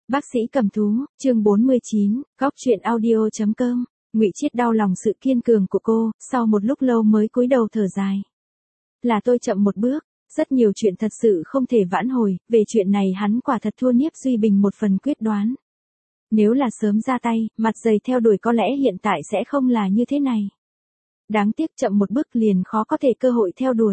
Bác sĩ cầm thú, chương 49, góc truyện audio.com. Ngụy Chiết đau lòng sự kiên cường của cô, sau một lúc lâu mới cúi đầu thở dài. Là tôi chậm một bước, rất nhiều chuyện thật sự không thể vãn hồi, về chuyện này hắn quả thật thua Nhiếp Duy Bình một phần quyết đoán. Nếu là sớm ra tay, mặt dày theo đuổi có lẽ hiện tại sẽ không là như thế này. Đáng tiếc chậm một bước liền khó có thể cơ hội theo đuổi.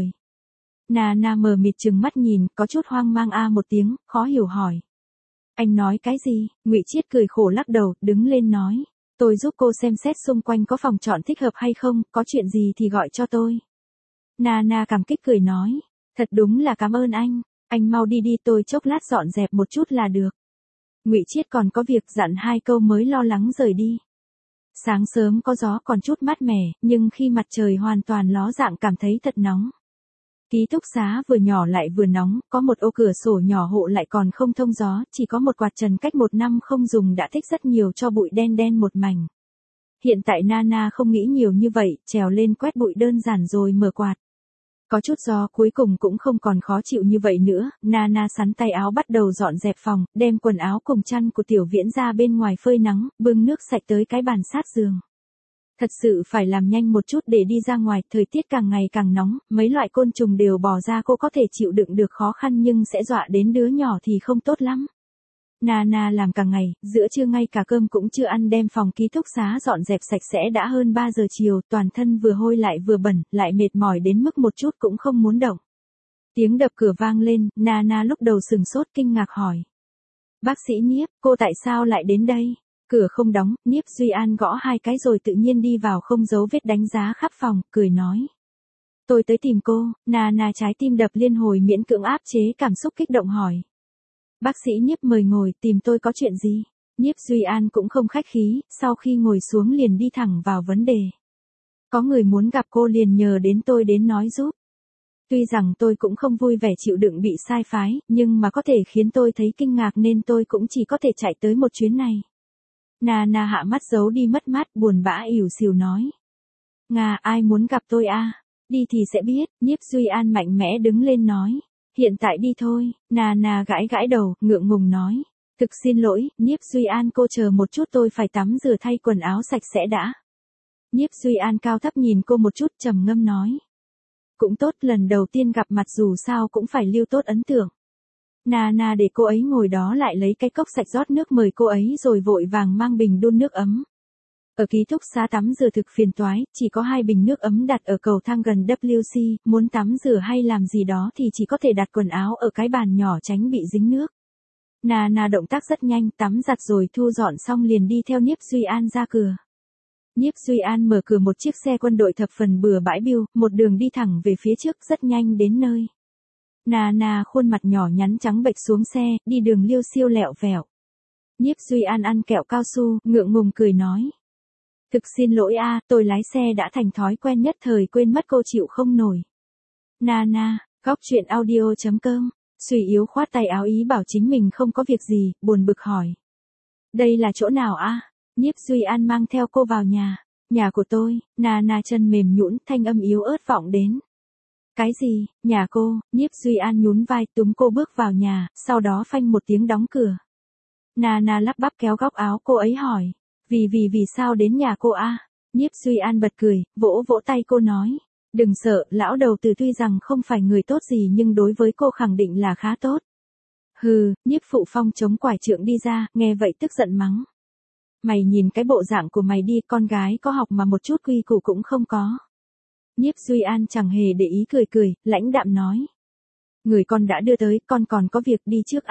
Nana mờ mịt trừng mắt nhìn, có chút hoang mang một tiếng, khó hiểu hỏi. Anh nói cái gì? Ngụy Chiết cười khổ lắc đầu, đứng lên nói. Tôi giúp cô xem xét xung quanh có phòng trọ thích hợp hay không, có chuyện gì thì gọi cho tôi. Nana cảm kích cười nói. Thật đúng là cảm ơn anh mau đi tôi chốc lát dọn dẹp một chút là được. Ngụy Chiết còn có việc dặn hai câu mới lo lắng rời đi. Sáng sớm có gió còn chút mát mẻ, nhưng khi mặt trời hoàn toàn ló dạng cảm thấy thật nóng. Ký túc xá vừa nhỏ lại vừa nóng, có một ô cửa sổ nhỏ hộ lại còn không thông gió, chỉ có một quạt trần cách 1 năm không dùng đã tích rất nhiều cho bụi đen đen một mảnh. Hiện tại Nana không nghĩ nhiều như vậy, trèo lên quét bụi đơn giản rồi mở quạt. Có chút gió cuối cùng cũng không còn khó chịu như vậy nữa, Nana sắn tay áo bắt đầu dọn dẹp phòng, đem quần áo cùng chăn của Tiểu Viễn ra bên ngoài phơi nắng, bưng nước sạch tới cái bàn sát giường. Thật sự phải làm nhanh một chút để đi ra ngoài, thời tiết càng ngày càng nóng, mấy loại côn trùng đều bò ra, cô có thể chịu đựng được khó khăn nhưng sẽ dọa đến đứa nhỏ thì không tốt lắm. Nana làm cả ngày, giữa trưa ngay cả cơm cũng chưa ăn, đem phòng ký túc xá dọn dẹp sạch sẽ đã hơn 3 giờ chiều, toàn thân vừa hôi lại vừa bẩn, lại mệt mỏi đến mức một chút cũng không muốn động. Tiếng đập cửa vang lên, Nana lúc đầu sừng sốt kinh ngạc hỏi. Bác sĩ Nhiếp, cô tại sao lại đến đây? Cửa không đóng, Nhiếp Duy An gõ 2 cái rồi tự nhiên đi vào, không giấu vết đánh giá khắp phòng, cười nói. Tôi tới tìm cô. Nana trái tim đập liên hồi miễn cưỡng áp chế cảm xúc kích động hỏi. Bác sĩ Nhiếp mời ngồi, tìm tôi có chuyện gì? Nhiếp Duy An cũng không khách khí, sau khi ngồi xuống liền đi thẳng vào vấn đề. Có người muốn gặp cô liền nhờ đến tôi đến nói giúp. Tuy rằng tôi cũng không vui vẻ chịu đựng bị sai phái, nhưng mà có thể khiến tôi thấy kinh ngạc nên tôi cũng chỉ có thể chạy tới một chuyến này. Nana hạ mắt giấu đi mất mát, buồn bã ỉu xìu nói. Ai muốn gặp tôi à? Đi thì sẽ biết. Nhiếp Duy An mạnh mẽ đứng lên nói. Hiện tại đi thôi. Nana gãi gãi đầu, ngượng ngùng nói. Thực xin lỗi, Nhiếp Duy An, cô chờ một chút, tôi phải tắm rửa thay quần áo sạch sẽ đã. Nhiếp Duy An cao thấp nhìn cô một chút, trầm ngâm nói. Cũng tốt, lần đầu tiên gặp mặt dù sao cũng phải lưu tốt ấn tượng. Nana để cô ấy ngồi đó lại lấy cái cốc sạch rót nước mời cô ấy rồi vội vàng mang bình đun nước ấm. Ở ký túc xá tắm rửa thực phiền toái, chỉ có 2 bình nước ấm đặt ở cầu thang gần WC, muốn tắm rửa hay làm gì đó thì chỉ có thể đặt quần áo ở cái bàn nhỏ tránh bị dính nước. Nana động tác rất nhanh, tắm giặt rồi thu dọn xong liền đi theo Nhiếp Duy An ra cửa. Nhiếp Duy An mở cửa một chiếc xe quân đội thập phần bừa bãi biêu, một đường đi thẳng về phía trước, rất nhanh đến nơi. Nana khuôn mặt nhỏ nhắn trắng bệch xuống xe, đi đường liêu xiêu lẹo vẹo. Nhiếp Duy An ăn kẹo cao su, ngượng ngùng cười nói. Thực xin lỗi tôi lái xe đã thành thói quen nhất thời quên mất cô chịu không nổi. Nana, góc truyện audio.com, Suy yếu khoát tay áo ý bảo chính mình không có việc gì, buồn bực hỏi. Đây là chỗ nào Nhiếp Duy An mang theo cô vào nhà. Nhà của tôi. Nana chân mềm nhũn, thanh âm yếu ớt vọng đến. Cái gì? Nhà cô? Nhiếp Duy An nhún vai túm cô bước vào nhà, sau đó phanh một tiếng đóng cửa. Nana lắp bắp kéo góc áo cô ấy hỏi. Vì sao đến nhà cô Nhiếp Duy An bật cười, vỗ vỗ tay cô nói. Đừng sợ, lão đầu tử tuy rằng không phải người tốt gì nhưng đối với cô khẳng định là khá tốt. Hừ, Nhiếp Phụ Phong chống quải trượng đi ra, nghe vậy tức giận mắng. Mày nhìn cái bộ dạng của mày đi, con gái có học mà một chút quy củ cũng không có. Nhiếp Duy An chẳng hề để ý cười, lãnh đạm nói. Người con đã đưa tới, con còn có việc đi trước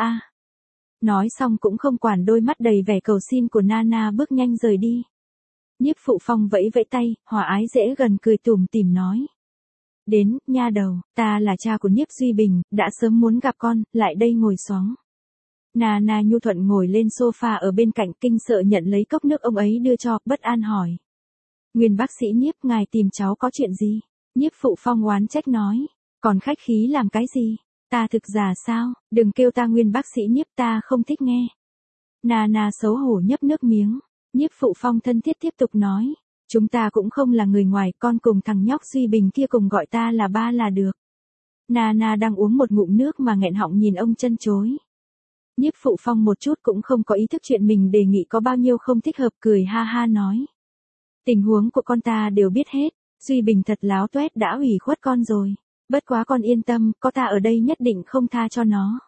Nói xong cũng không quản đôi mắt đầy vẻ cầu xin của Nana, bước nhanh rời đi. Nhiếp Phụ Phong vẫy vẫy tay, hòa ái dễ gần cười tủm tỉm nói. Đến, nha đầu, ta là cha của Nhiếp Duy Bình, đã sớm muốn gặp con, lại đây ngồi xuống. Nana nhu thuận ngồi lên sofa ở bên cạnh, kinh sợ nhận lấy cốc nước ông ấy đưa cho, bất an hỏi. Nguyên bác sĩ Nhiếp, ngài tìm cháu có chuyện gì? Nhiếp Phụ Phong oán trách nói. Còn khách khí làm cái gì? Ta thực già sao? Đừng kêu ta Nguyên bác sĩ Nhiếp, ta không thích nghe. Nana xấu hổ nhấp nước miếng. Nhiếp Phụ Phong thân thiết tiếp tục nói. Chúng ta cũng không là người ngoài, con cùng thằng nhóc Duy Bình kia cùng gọi ta là ba là được. Nana đang uống một ngụm nước mà nghẹn họng nhìn ông chân chối. Nhiếp Phụ Phong một chút cũng không có ý thức chuyện mình đề nghị có bao nhiêu không thích hợp, cười ha ha nói. Tình huống của con ta đều biết hết, Duy Bình thật láo tuét đã ủy khuất con rồi. Bất quá con yên tâm, có ta ở đây nhất định không tha cho nó.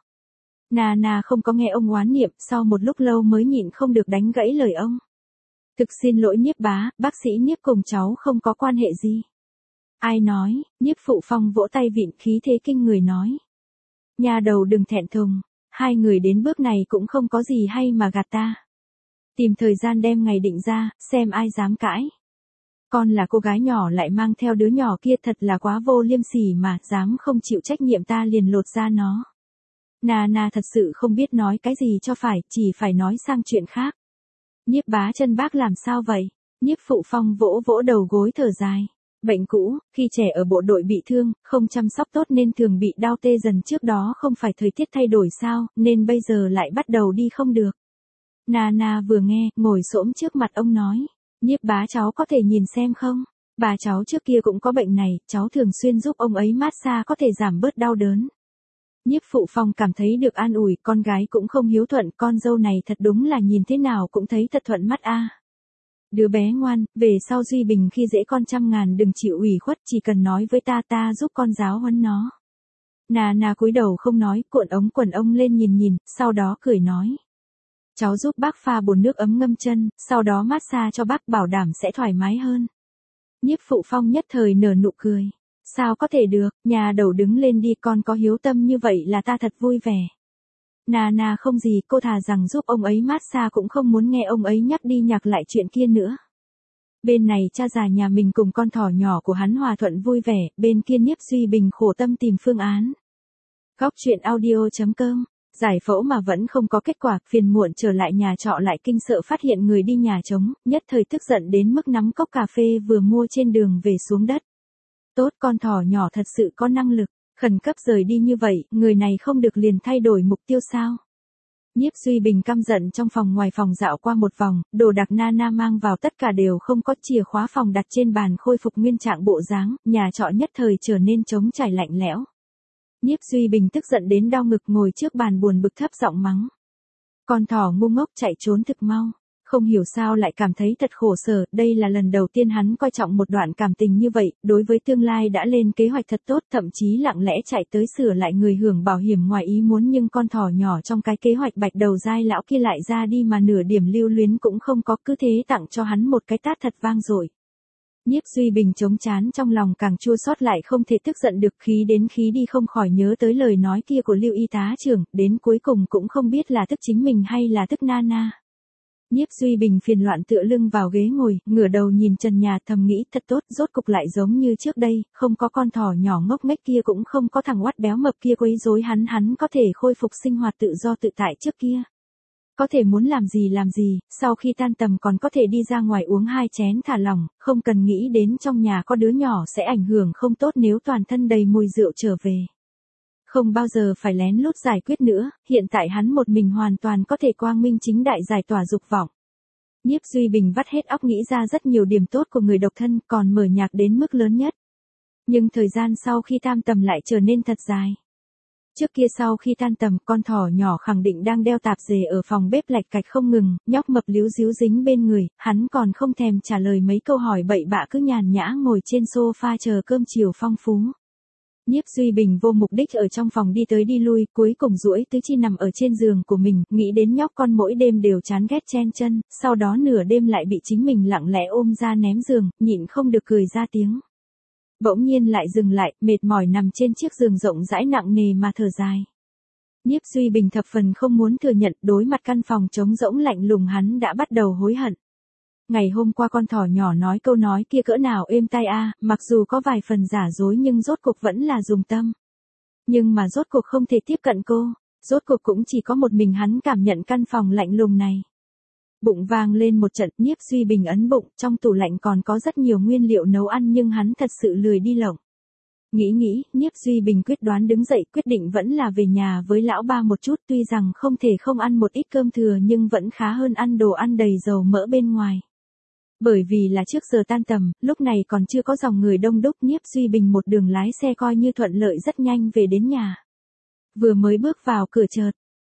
Nà không có nghe ông oán niệm, sau một lúc lâu mới nhịn không được đánh gãy lời ông. Thực xin lỗi Nhiếp bá, bác sĩ Nhiếp cùng cháu không có quan hệ gì. Ai nói, Nhiếp Phụ Phong vỗ tay vịn khí thế kinh người nói. Nhà đầu đừng thẹn thùng, hai người đến bước này cũng không có gì hay mà gạt ta. Tìm thời gian đem ngày định ra, xem ai dám cãi. Con là cô gái nhỏ lại mang theo đứa nhỏ kia thật là quá vô liêm sỉ mà, dám không chịu trách nhiệm ta liền lột ra nó. Nà thật sự không biết nói cái gì cho phải, chỉ phải nói sang chuyện khác. Nhiếp bá chân bác làm sao vậy? Nhiếp Phụ Phong vỗ vỗ đầu gối thở dài. Bệnh cũ, khi trẻ ở bộ đội bị thương, không chăm sóc tốt nên thường bị đau tê dần, trước đó không phải thời tiết thay đổi sao, nên bây giờ lại bắt đầu đi không được. Nà vừa nghe, ngồi xổm trước mặt ông nói. Nhiếp bá cháu có thể nhìn xem không? Bà cháu trước kia cũng có bệnh này, cháu thường xuyên giúp ông ấy massage có thể giảm bớt đau đớn. Nhiếp Phụ Phong cảm thấy được an ủi, con gái cũng không hiếu thuận, con dâu này thật đúng là nhìn thế nào cũng thấy thật thuận mắt a. Đứa bé ngoan, về sau Duy Bình khi dễ con 100.000 đừng chịu ủy khuất, chỉ cần nói với ta giúp con giáo huấn nó. Nà cúi đầu không nói, cuộn ống quần ông lên nhìn, sau đó cười nói. Cháu giúp bác pha bồn nước ấm ngâm chân, sau đó massage cho bác bảo đảm sẽ thoải mái hơn. Nhiếp Phụ Phong nhất thời nở nụ cười. Sao có thể được, nhà đầu đứng lên đi, con có hiếu tâm như vậy là ta thật vui vẻ. Nà không gì, cô thà rằng giúp ông ấy massage cũng không muốn nghe ông ấy nhắc đi nhắc lại chuyện kia nữa. Bên này cha già nhà mình cùng con thỏ nhỏ của hắn hòa thuận vui vẻ, bên kia Nhiếp Duy Bình khổ tâm tìm phương án. Góc truyện audio.com. Giải phẫu mà vẫn không có kết quả, phiền muộn trở lại nhà trọ lại kinh sợ phát hiện người đi nhà trống, nhất thời tức giận đến mức nắm cốc cà phê vừa mua trên đường về xuống đất. Tốt, con thỏ nhỏ thật sự có năng lực, khẩn cấp rời đi như vậy, người này không được liền thay đổi mục tiêu sao? Nhiếp Duy Bình căm giận trong phòng ngoài phòng dạo qua một vòng, đồ đạc Nana mang vào tất cả đều không có, chìa khóa phòng đặt trên bàn khôi phục nguyên trạng bộ dáng, nhà trọ nhất thời trở nên trống trải lạnh lẽo. Nhiếp Duy Bình tức giận đến đau ngực ngồi trước bàn buồn bực thấp giọng mắng. Con thỏ ngu ngốc chạy trốn thực mau. Không hiểu sao lại cảm thấy thật khổ sở, đây là lần đầu tiên hắn coi trọng một đoạn cảm tình như vậy, đối với tương lai đã lên kế hoạch thật tốt, thậm chí lặng lẽ chạy tới sửa lại người hưởng bảo hiểm ngoài ý muốn, nhưng con thỏ nhỏ trong cái kế hoạch bạch đầu dai lão kia lại ra đi mà nửa điểm lưu luyến cũng không có, cứ thế tặng cho hắn một cái tát thật vang dội. Nhiếp Duy Bình chống chán trong lòng càng chua xót lại không thể tức giận được, khí đến khí đi không khỏi nhớ tới lời nói kia của Lưu y tá trưởng, đến cuối cùng cũng không biết là tức chính mình hay là tức Nana. Nhiếp Duy Bình phiền loạn tựa lưng vào ghế ngồi, ngửa đầu nhìn trần nhà thầm nghĩ thật tốt, rốt cục lại giống như trước đây, không có con thỏ nhỏ ngốc nghếch kia, cũng không có thằng oắt béo mập kia quấy rối hắn có thể khôi phục sinh hoạt tự do tự tại trước kia. Có thể muốn làm gì, sau khi tan tầm còn có thể đi ra ngoài uống 2 chén thả lỏng, không cần nghĩ đến trong nhà có đứa nhỏ sẽ ảnh hưởng không tốt nếu toàn thân đầy mùi rượu trở về. Không bao giờ phải lén lút giải quyết nữa, hiện tại hắn một mình hoàn toàn có thể quang minh chính đại giải tỏa dục vọng. Nhiếp Duy Bình vắt hết óc nghĩ ra rất nhiều điểm tốt của người độc thân, còn mở nhạc đến mức lớn nhất. Nhưng thời gian sau khi tam tầm lại trở nên thật dài. Trước kia sau khi tan tầm, con thỏ nhỏ khẳng định đang đeo tạp dề ở phòng bếp lạch cạch không ngừng, nhóc mập líu díu dính bên người, hắn còn không thèm trả lời mấy câu hỏi bậy bạ, cứ nhàn nhã ngồi trên sofa chờ cơm chiều phong phú. Nhiếp Duy Bình vô mục đích ở trong phòng đi tới đi lui, cuối cùng duỗi tứ chi nằm ở trên giường của mình, nghĩ đến nhóc con mỗi đêm đều chán ghét chen chân, sau đó nửa đêm lại bị chính mình lặng lẽ ôm ra ném giường, nhịn không được cười ra tiếng. Bỗng nhiên lại dừng lại, mệt mỏi nằm trên chiếc giường rộng rãi nặng nề mà thở dài. Nhiếp Duy Bình thập phần không muốn thừa nhận, đối mặt căn phòng trống rỗng lạnh lùng hắn đã bắt đầu hối hận. Ngày hôm qua con thỏ nhỏ nói câu nói kia cỡ nào êm tai a, mặc dù có vài phần giả dối nhưng rốt cuộc vẫn là dùng tâm. Nhưng mà rốt cuộc không thể tiếp cận cô, rốt cuộc cũng chỉ có một mình hắn cảm nhận căn phòng lạnh lùng này. Bụng vang lên một trận, Nhiếp Duy Bình ấn bụng, trong tủ lạnh còn có rất nhiều nguyên liệu nấu ăn nhưng hắn thật sự lười đi lộng. Nghĩ, Nhiếp Duy Bình quyết đoán đứng dậy, quyết định vẫn là về nhà với lão ba một chút, tuy rằng không thể không ăn một ít cơm thừa nhưng vẫn khá hơn ăn đồ ăn đầy dầu mỡ bên ngoài. Bởi vì là trước giờ tan tầm, lúc này còn chưa có dòng người đông đúc, Nhiếp Duy Bình một đường lái xe coi như thuận lợi rất nhanh về đến nhà. Vừa mới bước vào cửa chợt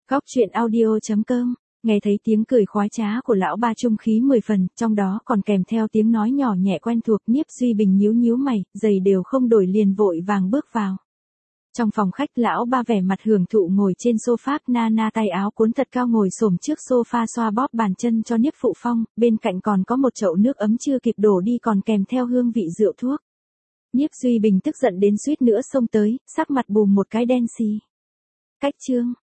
Góc chuyện audio.com. Nghe thấy tiếng cười khoái trá của lão ba trung khí 10 phần, trong đó còn kèm theo tiếng nói nhỏ nhẹ quen thuộc. Nhiếp Duy Bình nhíu nhíu mày, giày đều không đổi liền vội vàng bước vào. Trong phòng khách, lão ba vẻ mặt hưởng thụ ngồi trên sofa, na tay áo cuốn thật cao ngồi xổm trước sofa xoa bóp bàn chân cho Nhiếp Phụ Phong, bên cạnh còn có một chậu nước ấm chưa kịp đổ đi còn kèm theo hương vị rượu thuốc. Nhiếp Duy Bình tức giận đến suýt nữa xông tới, sắc mặt bùm một cái đen xì. Cách chương